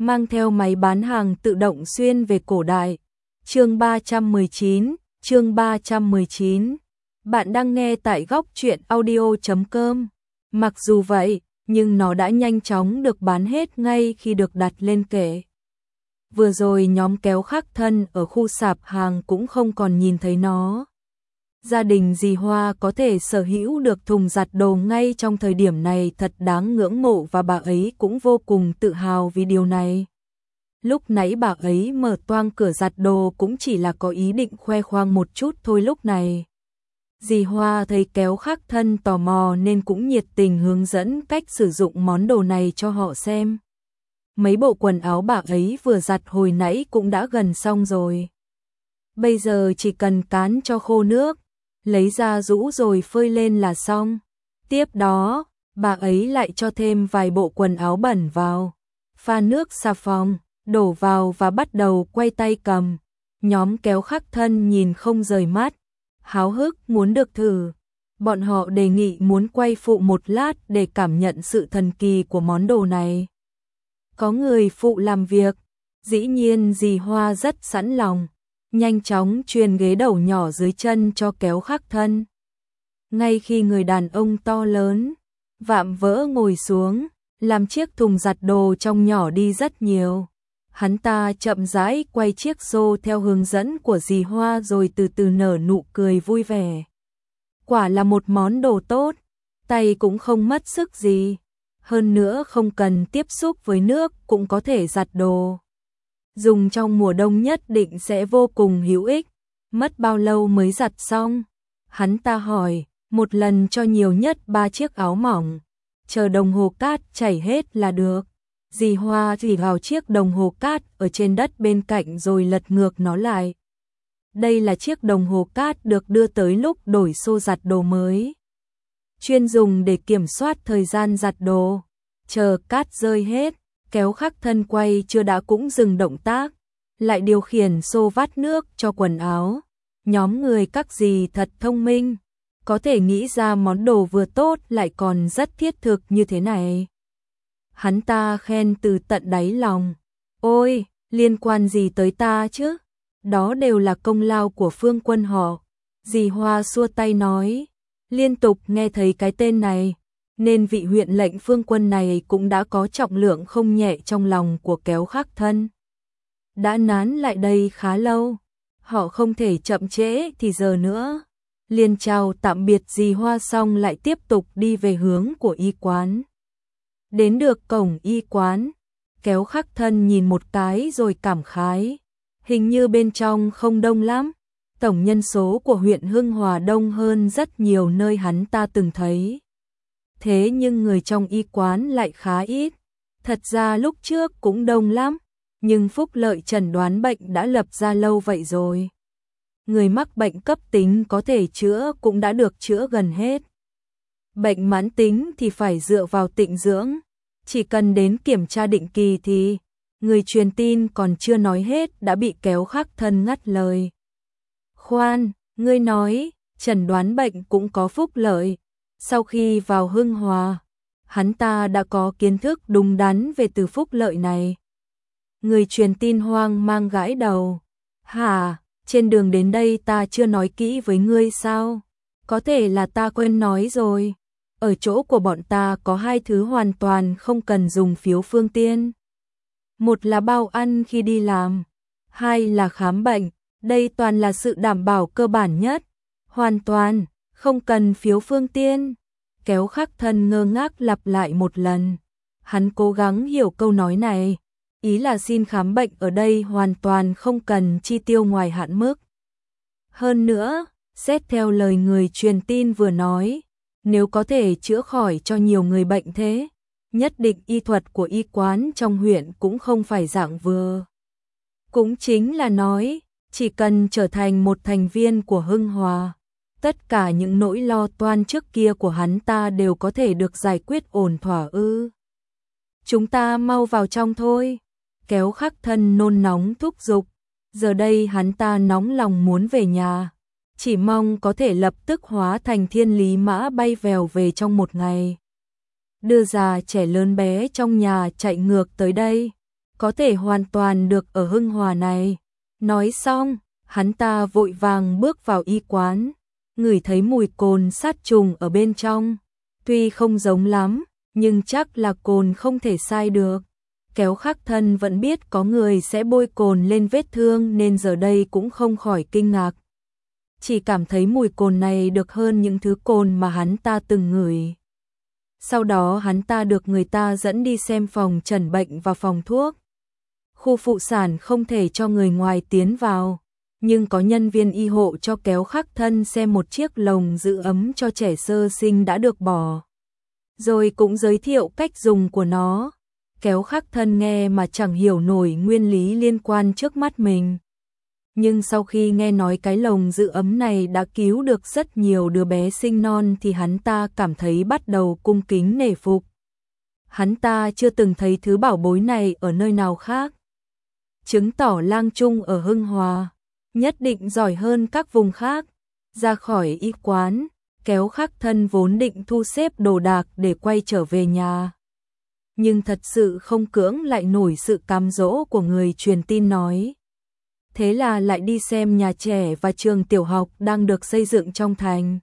mang theo máy bán hàng tự động xuyên về cổ đại. Chương 319. Bạn đang nghe tại góc truyện audio.com. Mặc dù vậy, nhưng nó đã nhanh chóng được bán hết ngay khi được đặt lên kệ. Vừa rồi nhóm kéo khắc thân ở khu sạp hàng cũng không còn nhìn thấy nó. Gia đình dì Hoa có thể sở hữu được thùng giặt đồ ngay trong thời điểm này thật đáng ngưỡng mộ và bà ấy cũng vô cùng tự hào vì điều này. Lúc nãy bà ấy mở toang cửa giặt đồ cũng chỉ là có ý định khoe khoang một chút thôi lúc này. Dì Hoa thấy kéo khắc thân tò mò nên cũng nhiệt tình hướng dẫn cách sử dụng món đồ này cho họ xem. Mấy bộ quần áo bà ấy vừa giặt hồi nãy cũng đã gần xong rồi. Bây giờ chỉ cần cán cho khô nước, lấy ra rũ rồi phơi lên là xong. Tiếp đó, bà ấy lại cho thêm vài bộ quần áo bẩn vào, pha nước xà phòng, đổ vào và bắt đầu quay tay cầm. Nhóm kéo khắc thân nhìn không rời mắt, háo hức muốn được thử. Bọn họ đề nghị muốn quay phụ một lát để cảm nhận sự thần kỳ của món đồ này. Có người phụ làm việc, dĩ nhiên dì Hoa rất sẵn lòng, nhanh chóng truyền ghế đầu nhỏ dưới chân cho kéo khắc thân. Ngay khi người đàn ông to lớn, vạm vỡ ngồi xuống, làm chiếc thùng giặt đồ trong nhỏ đi rất nhiều. Hắn ta chậm rãi quay chiếc xô theo hướng dẫn của dì Hoa rồi từ từ nở nụ cười vui vẻ. Quả là một món đồ tốt, tay cũng không mất sức gì. Hơn nữa không cần tiếp xúc với nước cũng có thể giặt đồ. Dùng trong mùa đông nhất định sẽ vô cùng hữu ích. Mất bao lâu mới giặt xong? Hắn ta hỏi, một lần cho nhiều nhất 3 chiếc áo mỏng. Chờ đồng hồ cát chảy hết là được. Dì Hoa chỉ vào chiếc đồng hồ cát ở trên đất bên cạnh rồi lật ngược nó lại. Đây là chiếc đồng hồ cát được đưa tới lúc đổi xô giặt đồ mới. Chuyên dùng để kiểm soát thời gian giặt đồ. Chờ cát rơi hết, kéo khắc thân quay chưa đã cũng dừng động tác, lại điều khiển xô vắt nước cho quần áo. Nhóm người các dì thật thông minh, có thể nghĩ ra món đồ vừa tốt lại còn rất thiết thực như thế này. Hắn ta khen từ tận đáy lòng. Ôi, liên quan gì tới ta chứ? Đó đều là công lao của Phương Quân họ. Dì Hoa xua tay nói. Liên tục nghe thấy cái tên này, nên vị huyện lệnh Phương Quân này cũng đã có trọng lượng không nhẹ trong lòng của kéo khắc thân. Đã nán lại đây khá lâu, họ không thể chậm trễ thì giờ nữa. Liền chào tạm biệt dì Hoa xong lại tiếp tục đi về hướng của y quán. Đến được cổng y quán, kéo khắc thân nhìn một cái rồi cảm khái. Hình như bên trong không đông lắm. Tổng nhân số của huyện Hưng Hòa đông hơn rất nhiều nơi hắn ta từng thấy. Thế nhưng người trong y quán lại khá ít. Thật ra lúc trước cũng đông lắm, nhưng phúc lợi chẩn đoán bệnh đã lập ra lâu vậy rồi. Người mắc bệnh cấp tính có thể chữa cũng đã được chữa gần hết. Bệnh mãn tính thì phải dựa vào tịnh dưỡng. Chỉ cần đến kiểm tra định kỳ thì người truyền tin còn chưa nói hết đã bị kéo khắc thân ngắt lời. Khoan, ngươi nói, chẩn đoán bệnh cũng có phúc lợi. Sau khi vào Hưng Hòa, hắn ta đã có kiến thức đúng đắn về từ phúc lợi này. Người truyền tin hoang mang gãi đầu. Hả, trên đường đến đây ta chưa nói kỹ với ngươi sao? Có thể là ta quên nói rồi. Ở chỗ của bọn ta có 2 thứ hoàn toàn không cần dùng phiếu phương tiên. Một là bao ăn khi đi làm, 2 là khám bệnh. Đây toàn là sự đảm bảo cơ bản nhất, hoàn toàn, không cần phiếu phương tiên. Kéo khắc thân ngơ ngác lặp lại một lần. Hắn cố gắng hiểu câu nói này, ý là xin khám bệnh ở đây hoàn toàn không cần chi tiêu ngoài hạn mức. Hơn nữa, xét theo lời người truyền tin vừa nói, nếu có thể chữa khỏi cho nhiều người bệnh thế, nhất định y thuật của y quán trong huyện cũng không phải dạng vừa. Cũng chính là nói, chỉ cần trở thành một thành viên của Hưng Hòa, tất cả những nỗi lo toan trước kia của hắn ta đều có thể được giải quyết ổn thỏa ư. Chúng ta mau vào trong thôi. Kéo khắc thân nôn nóng thúc giục. Giờ đây hắn ta nóng lòng muốn về nhà. Chỉ mong có thể lập tức hóa thành thiên lý mã bay vèo về trong một ngày. Đưa già trẻ lớn bé trong nhà chạy ngược tới đây. có thể hoàn toàn được ở Hưng Hòa này. Nói xong, hắn ta vội vàng bước vào y quán, ngửi thấy mùi cồn sát trùng ở bên trong. Tuy không giống lắm, nhưng chắc là cồn không thể sai được. Kéo Khắc Thân vẫn biết có người sẽ bôi cồn lên vết thương nên giờ đây cũng không khỏi kinh ngạc. Chỉ cảm thấy mùi cồn này được hơn những thứ cồn mà hắn ta từng ngửi. Sau đó hắn ta được người ta dẫn đi xem phòng chẩn bệnh và phòng thuốc. Khu phụ sản không thể cho người ngoài tiến vào, nhưng có nhân viên y hộ cho Kéo Khắc Thân xem một chiếc lồng giữ ấm cho trẻ sơ sinh đã được bỏ. Rồi cũng giới thiệu cách dùng của nó. Kéo Khắc Thân nghe mà chẳng hiểu nổi nguyên lý liên quan trước mắt mình. Nhưng sau khi nghe nói cái lồng giữ ấm này đã cứu được rất nhiều đứa bé sinh non thì hắn ta cảm thấy bắt đầu cung kính nể phục. Hắn ta chưa từng thấy thứ bảo bối này ở nơi nào khác. Chứng tỏ Lang Trung ở Hưng Hòa nhất định giỏi hơn các vùng khác. Ra khỏi y quán, Kéo Khắc Thân vốn định thu xếp đồ đạc để quay trở về nhà. Nhưng thật sự không cưỡng lại nổi sự cám dỗ của người truyền tin nói. Thế là lại đi xem nhà trẻ và trường tiểu học đang được xây dựng trong thành.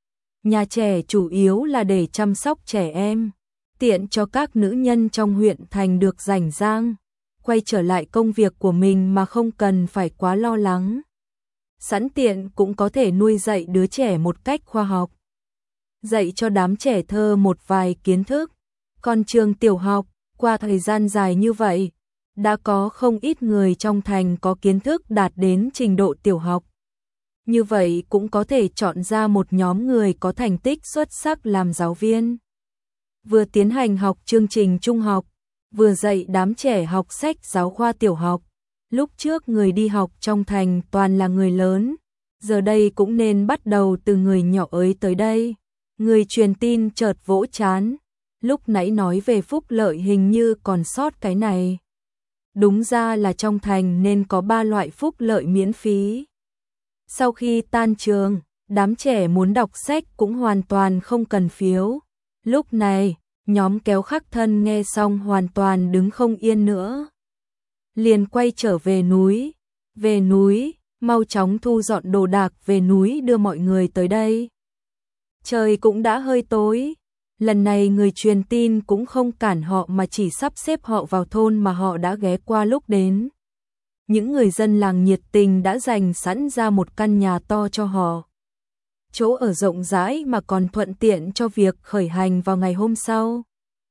Nhà trẻ chủ yếu là để chăm sóc trẻ em, tiện cho các nữ nhân trong huyện thành được rảnh rang, quay trở lại công việc của mình mà không cần phải quá lo lắng. Sẵn tiện cũng có thể nuôi dạy đứa trẻ một cách khoa học. Dạy cho đám trẻ thơ một vài kiến thức. Còn trường tiểu học, qua thời gian dài như vậy, đã có không ít người trong thành có kiến thức đạt đến trình độ tiểu học. Như vậy cũng có thể chọn ra một nhóm người có thành tích xuất sắc làm giáo viên. Vừa tiến hành học chương trình trung học, vừa dạy đám trẻ học sách giáo khoa tiểu học. Lúc trước người đi học trong thành toàn là người lớn, giờ đây cũng nên bắt đầu từ người nhỏ ấy tới đây. Người truyền tin chợt vỗ trán. Lúc nãy nói về phúc lợi hình như còn sót cái này. Đúng ra là trong thành nên có 3 loại phúc lợi miễn phí. Sau khi tan trường, đám trẻ muốn đọc sách cũng hoàn toàn không cần phiếu. Lúc này, nhóm Kéo Khắc Thân nghe xong hoàn toàn đứng không yên nữa. Liền quay trở về núi. Về núi, mau chóng thu dọn đồ đạc về núi đưa mọi người tới đây. Trời cũng đã hơi tối. Lần này người truyền tin cũng không cản họ mà chỉ sắp xếp họ vào thôn mà họ đã ghé qua lúc đến. Những người dân làng nhiệt tình đã dành sẵn ra một căn nhà to cho họ. Chỗ ở rộng rãi mà còn thuận tiện cho việc khởi hành vào ngày hôm sau.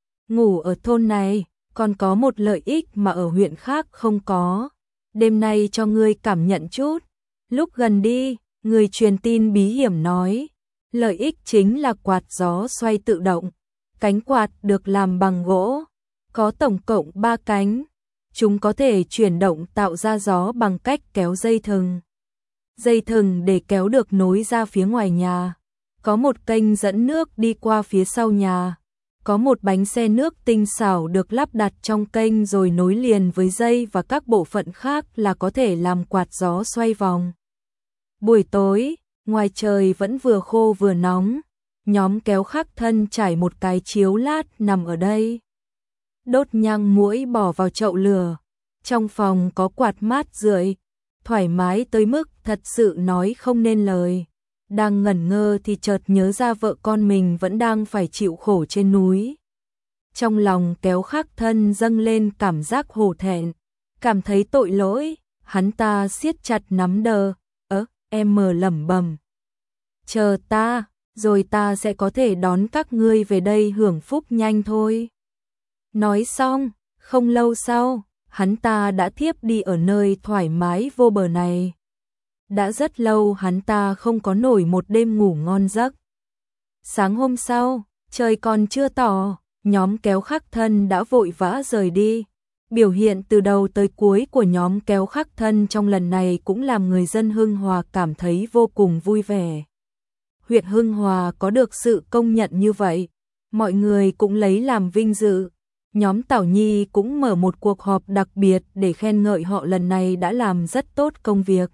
Ngủ ở thôn này còn có một lợi ích mà ở huyện khác không có. Đêm nay cho ngươi cảm nhận chút. Lúc gần đi, người truyền tin bí hiểm nói. Lợi ích chính là quạt gió xoay tự động. Cánh quạt được làm bằng gỗ, có tổng cộng 3 cánh. Chúng có thể chuyển động tạo ra gió bằng cách kéo dây thừng. Dây thừng để kéo được nối ra phía ngoài nhà. Có một kênh dẫn nước đi qua phía sau nhà. Có một bánh xe nước tinh xảo được lắp đặt trong kênh rồi nối liền với dây và các bộ phận khác là có thể làm quạt gió xoay vòng. Buổi tối, ngoài trời vẫn vừa khô vừa nóng, nhóm Kéo Khắc Thân trải một cái chiếu lát nằm ở đây. Đốt nhang muỗi bỏ vào chậu lửa, trong phòng có quạt mát rượi, thoải mái tới mức thật sự nói không nên lời. Đang ngẩn ngơ thì chợt nhớ ra vợ con mình vẫn đang phải chịu khổ trên núi. Trong lòng Kéo Khắc Thân dâng lên cảm giác hổ thẹn, cảm thấy tội lỗi, hắn ta siết chặt nắm đờ, em lẩm bẩm. Chờ ta, rồi ta sẽ có thể đón các ngươi về đây hưởng phúc nhanh thôi. Nói xong, không lâu sau, hắn ta đã thiếp đi ở nơi thoải mái vô bờ này. Đã rất lâu hắn ta không có nổi một đêm ngủ ngon giấc. Sáng hôm sau, trời còn chưa tỏ, nhóm Kéo Khắc Thân đã vội vã rời đi. Biểu hiện từ đầu tới cuối của nhóm Kéo Khắc Thân trong lần này cũng làm người dân Hưng Hòa cảm thấy vô cùng vui vẻ. Huyện Hưng Hòa có được sự công nhận như vậy, mọi người cũng lấy làm vinh dự. Nhóm Tảo Nhi cũng mở một cuộc họp đặc biệt để khen ngợi họ lần này đã làm rất tốt công việc.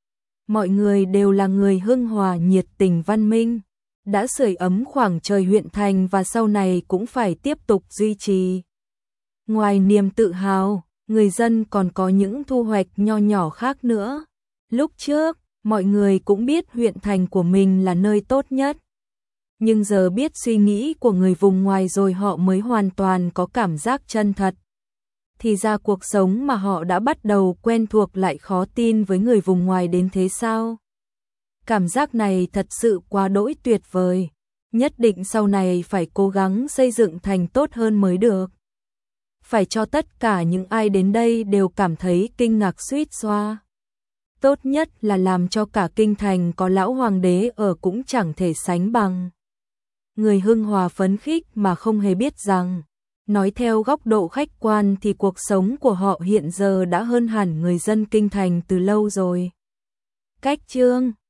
Mọi người đều là người Hưng Hòa nhiệt tình văn minh, đã sưởi ấm khoảng trời huyện thành và sau này cũng phải tiếp tục duy trì. Ngoài niềm tự hào, người dân còn có những thu hoạch nho nhỏ khác nữa. Lúc trước, mọi người cũng biết huyện thành của mình là nơi tốt nhất. Nhưng giờ biết suy nghĩ của người vùng ngoài rồi họ mới hoàn toàn có cảm giác chân thật. Thì ra cuộc sống mà họ đã bắt đầu quen thuộc lại khó tin với người vùng ngoài đến thế sao? Cảm giác này thật sự quá đỗi tuyệt vời. Nhất định sau này phải cố gắng xây dựng thành tốt hơn mới được. Phải cho tất cả những ai đến đây đều cảm thấy kinh ngạc suýt xoa. Tốt nhất là làm cho cả kinh thành có lão hoàng đế ở cũng chẳng thể sánh bằng. Người Hưng Hòa phấn khích mà không hề biết rằng, nói theo góc độ khách quan thì cuộc sống của họ hiện giờ đã hơn hẳn người dân kinh thành từ lâu rồi. Cách chương